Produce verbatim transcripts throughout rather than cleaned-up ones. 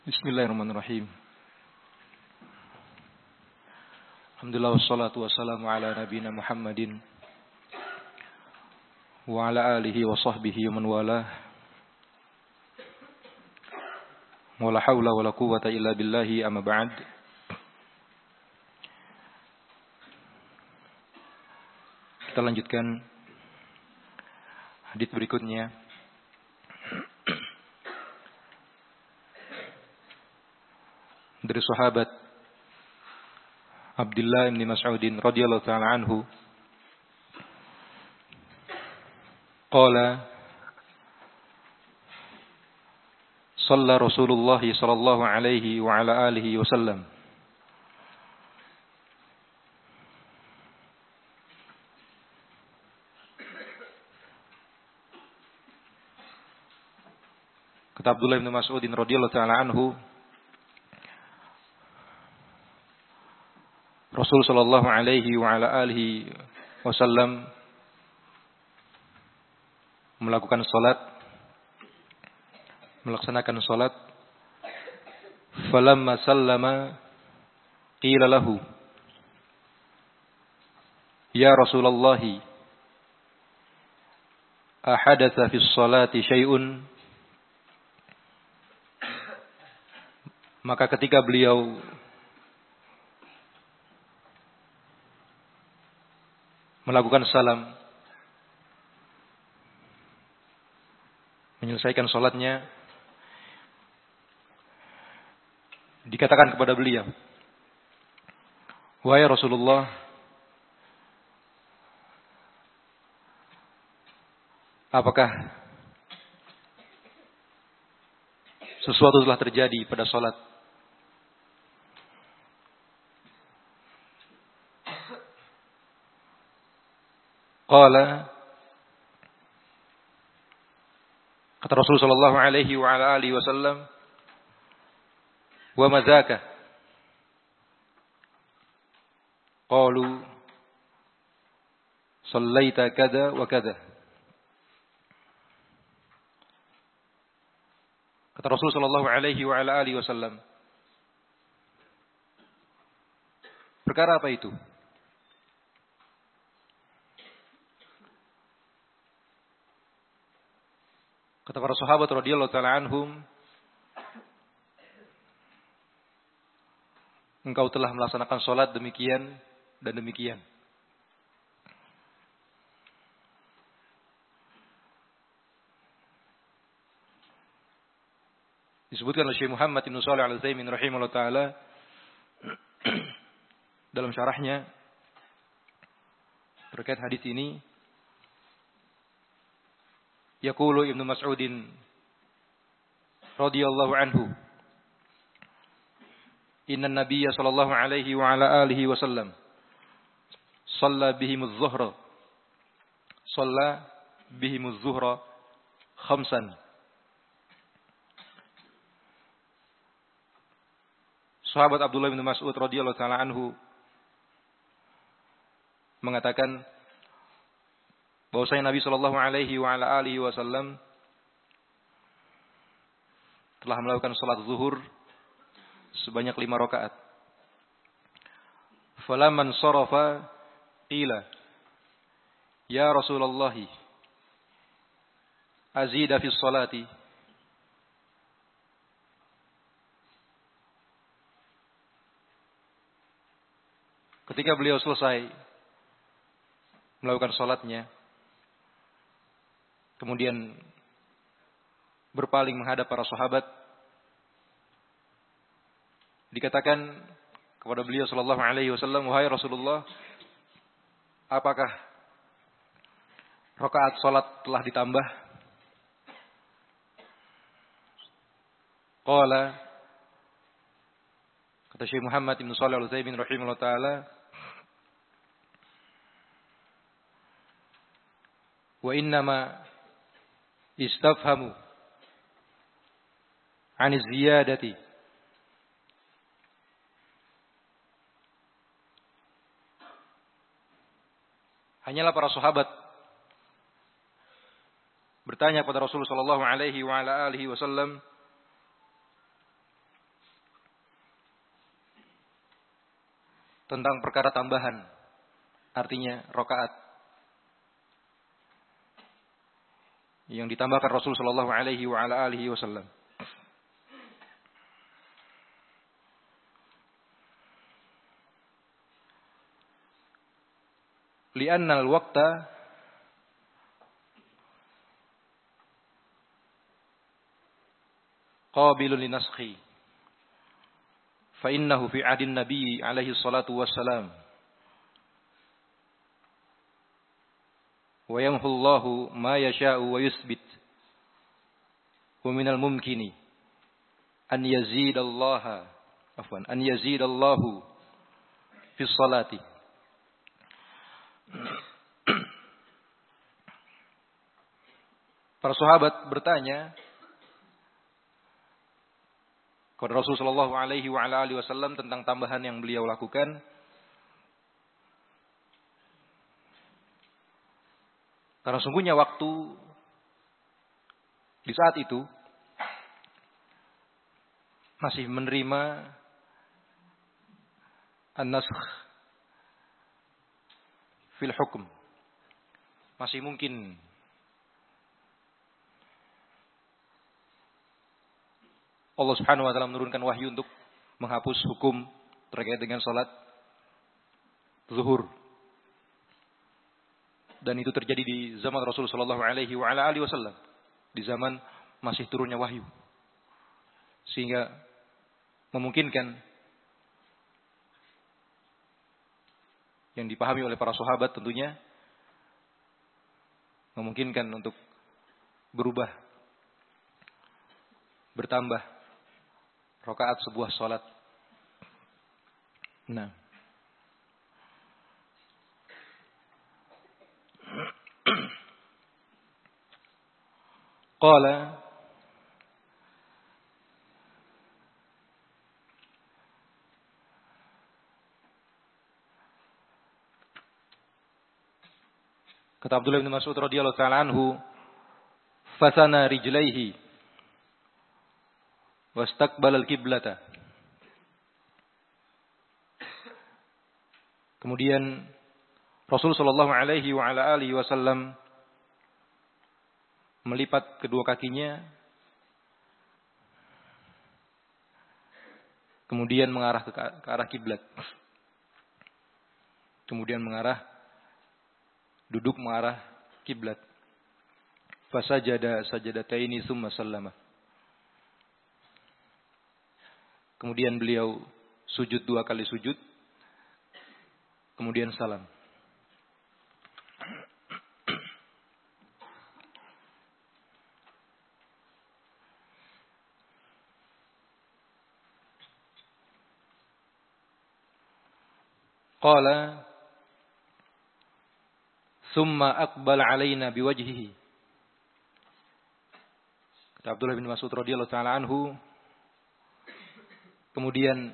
Bismillahirrahmanirrahim. Alhamdulillah wassalatu wassalamu ala nabiyina Muhammadin wa ala alihi wa sahbihi wa man walah. Wa la haula wa la quwwata illa billahi amma ba'd. Kita lanjutkan hadits berikutnya. Dari sahabat Abdullah bin Mas'udin radhiyallahu ta'ala anhu, qala shalla Rasulullah sallallahu alaihi wa ala alihi wasallam kata Abdullah bin Mas'udin radhiyallahu ta'ala anhu, Rasul sallallahu alaihi wa ala alihi wasallam melakukan salat, melaksanakan salat. Falamma sallama qila lahu, ya Rasulullah, ahadatha fi sholati syai'un? Maka ketika beliau melakukan salam, menyelesaikan salatnya, dikatakan kepada beliau, wahai Rasulullah, apakah sesuatu telah terjadi pada salat? Qala, kata Rasul sallallahu alaihi wa ala alihi wasallam, wa madzaka? Qalu, shallaita kada wa kada. Kata Rasul sallallahu alaihi wa ala alihi wasallam, perkara apa itu? Kata para sahabat radhiyallahu ta'ala anhum, engkau telah melaksanakan salat demikian dan demikian. Disebutkan oleh Syekh Muhammad bin Shalih Al-Utsaimin rahimahullah ta'ala dalam syarahnya terkait hadis ini, yaqulu Ibnu Mas'udin radhiyallahu anhu, inna nabiyya sallallahu alaihi wa ala alihi wasallam shalla bihimuz zuhra shalla bihimuz zuhra khamsan. Sahabat Abdullah bin Mas'ud radhiyallahu ta'ala anhu mengatakan bahwasanya Nabi sallallahu alaihi wa ala alihi wasallam telah melakukan salat zuhur sebanyak lima rakaat. Falamman sarafa qila, ya Rasulullah, azida fi sholati? Ketika beliau selesai melakukan salatnya, kemudian berpaling menghadap para sahabat, dikatakan kepada beliau sallallahu alaihi wasallam, wahai Rasulullah, apakah rakaat salat telah ditambah? Qala, kata Syekh Muhammad bin Shalih Al-Utsaimin rahimahullah ta'ala, wa innama istafhamu an ziyadati hanyalah para sahabat bertanya kepada Rasulullah sallallahu alaihi wa ala alihi wasallam tentang perkara tambahan, artinya rakaat yang ditambahkan Rasul sallallahu alaihi wa ala alihi wasallam. Li'anna al-waqta qabilun linaskhi fa innahu fi ahdin nabiy alaihi salatu wassalam wa yamhu Allahu ma yasha'u wa yuthbit wa minal mumkini an yazidallaha afwan an yazidallahu fi sholati. Para sahabat bertanya kepada Rasulullah sallallahu alaihi wa ala alihi wasallam tentang tambahan yang beliau lakukan. Karena sungguhnya waktu di saat itu masih menerima an-nasakh fil hukm. Masih mungkin Allah Subhanahu wa taala menurunkan wahyu untuk menghapus hukum terkait dengan salat zuhur. Dan itu terjadi di zaman Rasulullah sallallahu alaihi wa ala alihi wasallam, di zaman masih turunnya wahyu. Sehingga memungkinkan yang dipahami oleh para sahabat tentunya memungkinkan untuk berubah, bertambah rakaat sebuah salat. Nah, qala kata Abdullah bin Mas'ud radhiyallahu ta'ala anhu, fasana rijlaihi wastaqbala al-qiblata. Kemudian Rasul sallallahu alaihi wa ala alihi wasallam melipat kedua kakinya, kemudian mengarah ke, ke arah kiblat, kemudian mengarah duduk mengarah kiblat. Fasajada sajadataini tsumma sallama. Kemudian beliau sujud dua kali sujud, kemudian salam. Qala summa aqbala alaina biwajhihi. Kata Abdullah bin Mas'ud radhiyallahu ta'ala anhu, kemudian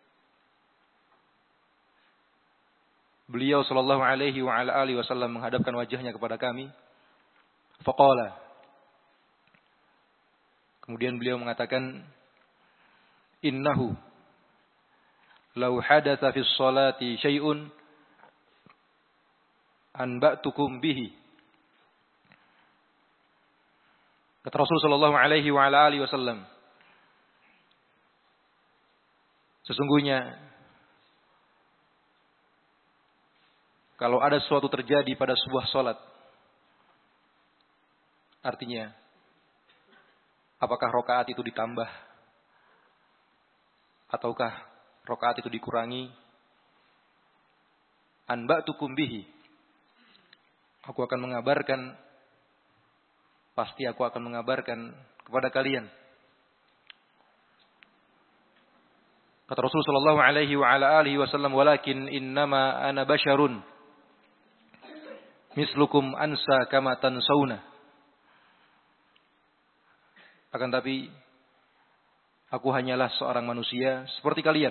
beliau sallallahu alaihi wa ala alihi wasallam menghadapkan wajahnya kepada kami. Faqala, kemudian beliau mengatakan, innahu law hadatsa fis salati syai'un anba'tukum bihi. Kata Rasul sallallahu alaihi wa ala alihi wasallam, sesungguhnya kalau ada sesuatu terjadi pada sebuah salat, artinya apakah rakaat itu ditambah ataukah rakaat itu dikurangi, anba'tukum bihi, aku akan mengabarkan, pasti aku akan mengabarkan kepada kalian. Kata Rasul sallallahu alaihi wa ala alihi wasallam, walakin innama ana basyarun mislukum ansa kama tansawna. Akan tapi aku hanyalah seorang manusia seperti kalian.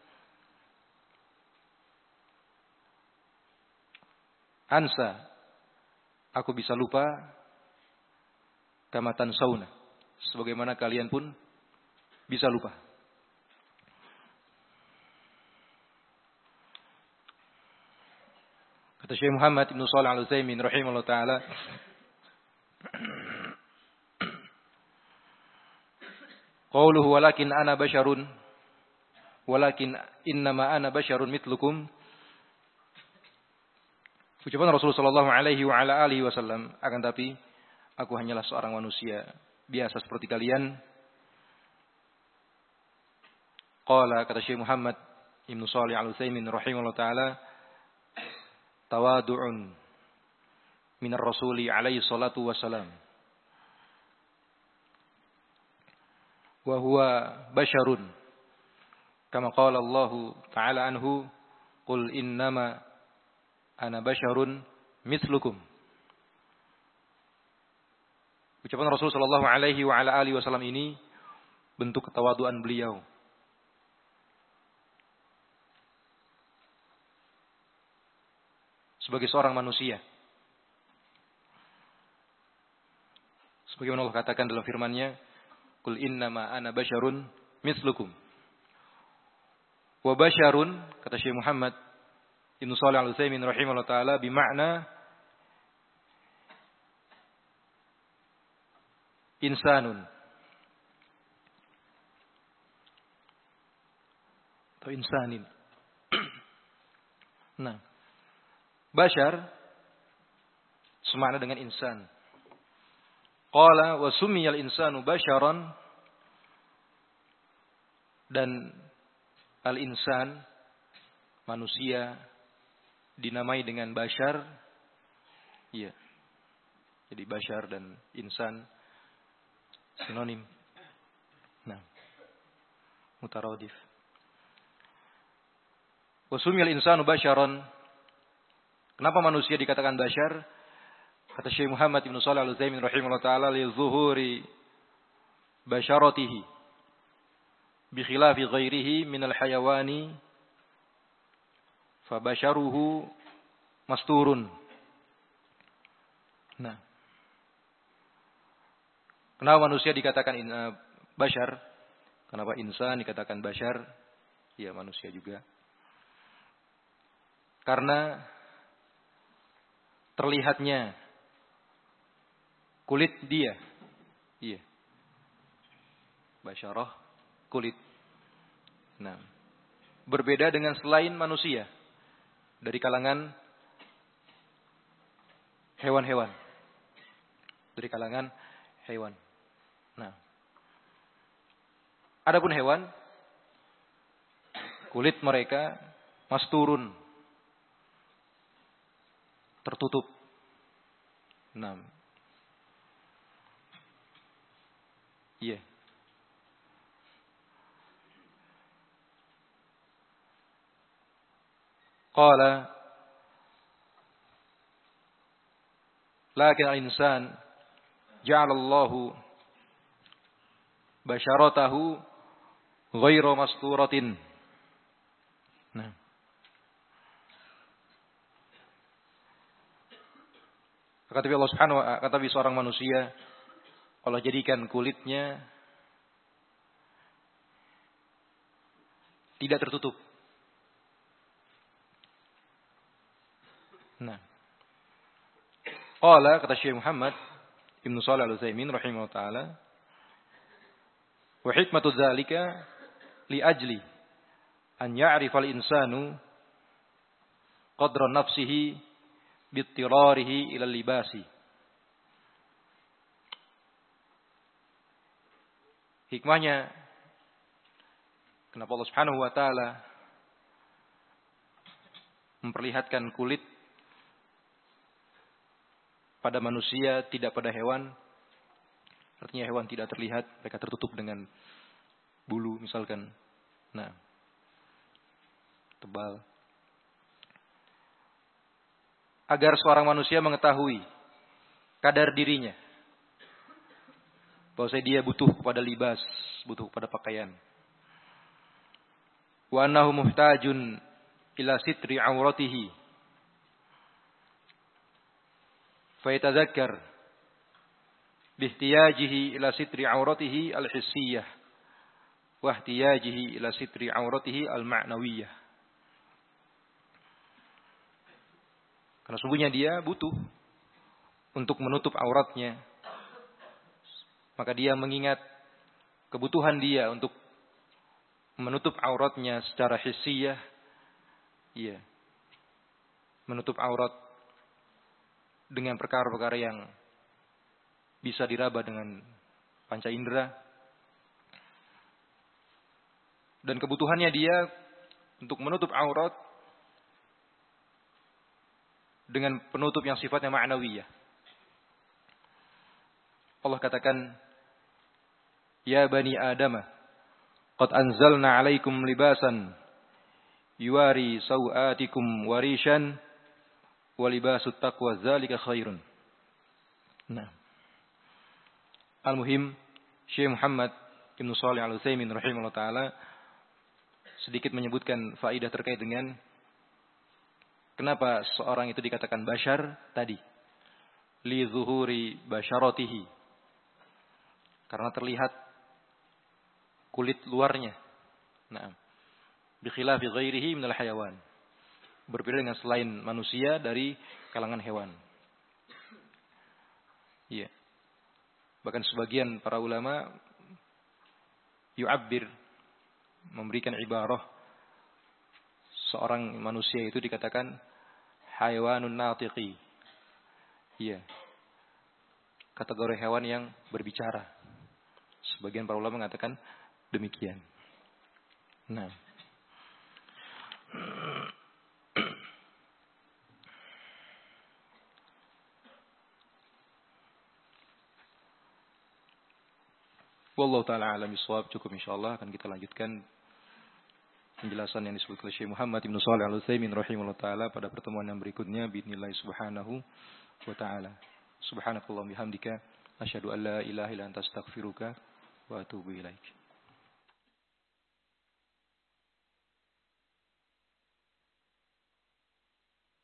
Ansa, aku bisa lupa, kama tansawna, sebagaimana kalian pun bisa lupa. Kata Syekh Muhammad Ibn Shalih Al-Utsaimin rahimahullah taala, qauluhu walakin ana basyarun walakin innama ana basyarun mitlukum. Ucapan Rasulullah sallallahu alaihi wa ala alihi wasallam, akan tapi aku hanyalah seorang manusia biasa seperti kalian. Qala, kata Syekh Muhammad Ibn Shalih Al-Utsaimin rahimahullah taala, tawadu'un minar rasuli alaihi salatu wassalam wa huwa basyarun kama qala Allah ta'ala anhu, qul innama ana basyarun mithlukum. Ucapan Rasul sallallahu alaihi wa ala alihi wasallam ini bentuk ketawaduan beliau. Sebagai seorang manusia. Sebagaimana Allah katakan dalam firman-Nya, qul innama ana basyarun mithlukum. Wa basyarun, kata Syekh Muhammad Ibn Shalih Al-Utsaimin rahimahullah taala, bimakna insanun atau insanin. Nah, basyar semakna dengan insan. Qala wa sumiyal insanu basyaran, dan al-insan manusia dinamai dengan basyar. Iya. Jadi basyar dan insan sinonim. Nah, mutaradif. Wa sumiyal insanu basyaran. Kenapa manusia dikatakan basyar? Kata Syekh Muhammad Ibn Shalih Al-Utsaimin rahimahullah taala, li zuhuri basyaratihi bi khilafi ghairihi minal hayawani fa basyaruhu masturun. Nah, kenapa manusia dikatakan uh, basyar? Kenapa insan dikatakan basyar? Ya, manusia juga. Karena terlihatnya kulit dia. Iya. Basyarah, kulit. Nah, berbeda dengan selain manusia dari kalangan hewan-hewan. Dari kalangan hewan. Nah, adapun hewan, kulit mereka masturun, tertutup. Nah, iya. Yeah. Qala lakin al-insan ja'ala Allahu basyaratahu ghairu masturatin. Nah, kata Allah Subhanahu wa ta'ala, kata seorang manusia, Allah jadikan kulitnya tidak tertutup. Nah, qala, kata Syekh Muhammad Ibn Shalih Al-Utsaimin rahimahullah taala, wa hikmatu dzalika li ajli an ya'rifa al-insanu qadra nafsihi bittirarihi ila libasi. Hikmahnya, kenapa Allah Subhanahu wa taala memperlihatkan kulit pada manusia, tidak pada hewan. Artinya hewan tidak terlihat, mereka tertutup dengan bulu misalkan. Nah, tebal. Agar seorang manusia mengetahui kadar dirinya, bahwa dia butuh kepada libas, butuh kepada pakaian. Wa annahu muhtajun ila sitri auratihi. Fa yatadzakkar bi ihtiyajihi ila sitri auratihi al-hissiyah wa ihtiyajihi ila sitri auratihi al-ma'nawiyyah. Karena sungguhnya dia butuh untuk menutup auratnya. Maka dia mengingat kebutuhan dia untuk menutup auratnya secara hissiyah. Iya. Menutup aurat dengan perkara-perkara yang bisa diraba dengan panca indera. Dan kebutuhannya dia untuk menutup aurat dengan penutup yang sifatnya ma'nawiyah. Allah katakan, "Ya bani Adam, qad anzalna 'alaikum libasan yuwari sawatikum warishan wa libasut taqwa dzalika khairun." Nah. Al-Muhim, Syekh Muhammad Ibnu Shalih Al-Utsaimin rahimahullah taala sedikit menyebutkan faedah terkait dengan kenapa seorang itu dikatakan bashar tadi. Li zuhuri basharatihi. Karena terlihat kulit luarnya. Nah, bi khilafi ghairihi minal hayawan. Berbeda dengan selain manusia dari kalangan hewan. Iya. Bahkan sebagian para ulama yu'abbir, memberikan ibarah seorang manusia itu dikatakan hayawanun natiqi. Iya. Kategori hewan yang berbicara. Sebagian para ulama mengatakan demikian. Nah. Wallahu ta'ala alam bisawab. Cukup insyaallah akan kita lanjutkan penjelasan yang disebut oleh Syekh Muhammad Ibnu Shalih Al-Utsaimin rahimahullah taala pada pertemuan yang berikutnya biidznillah subhanahu wa taala. Subhanakallahumma bihamdika asyhadu an la ilaha illa anta astaghfiruka wa atubu ilaik.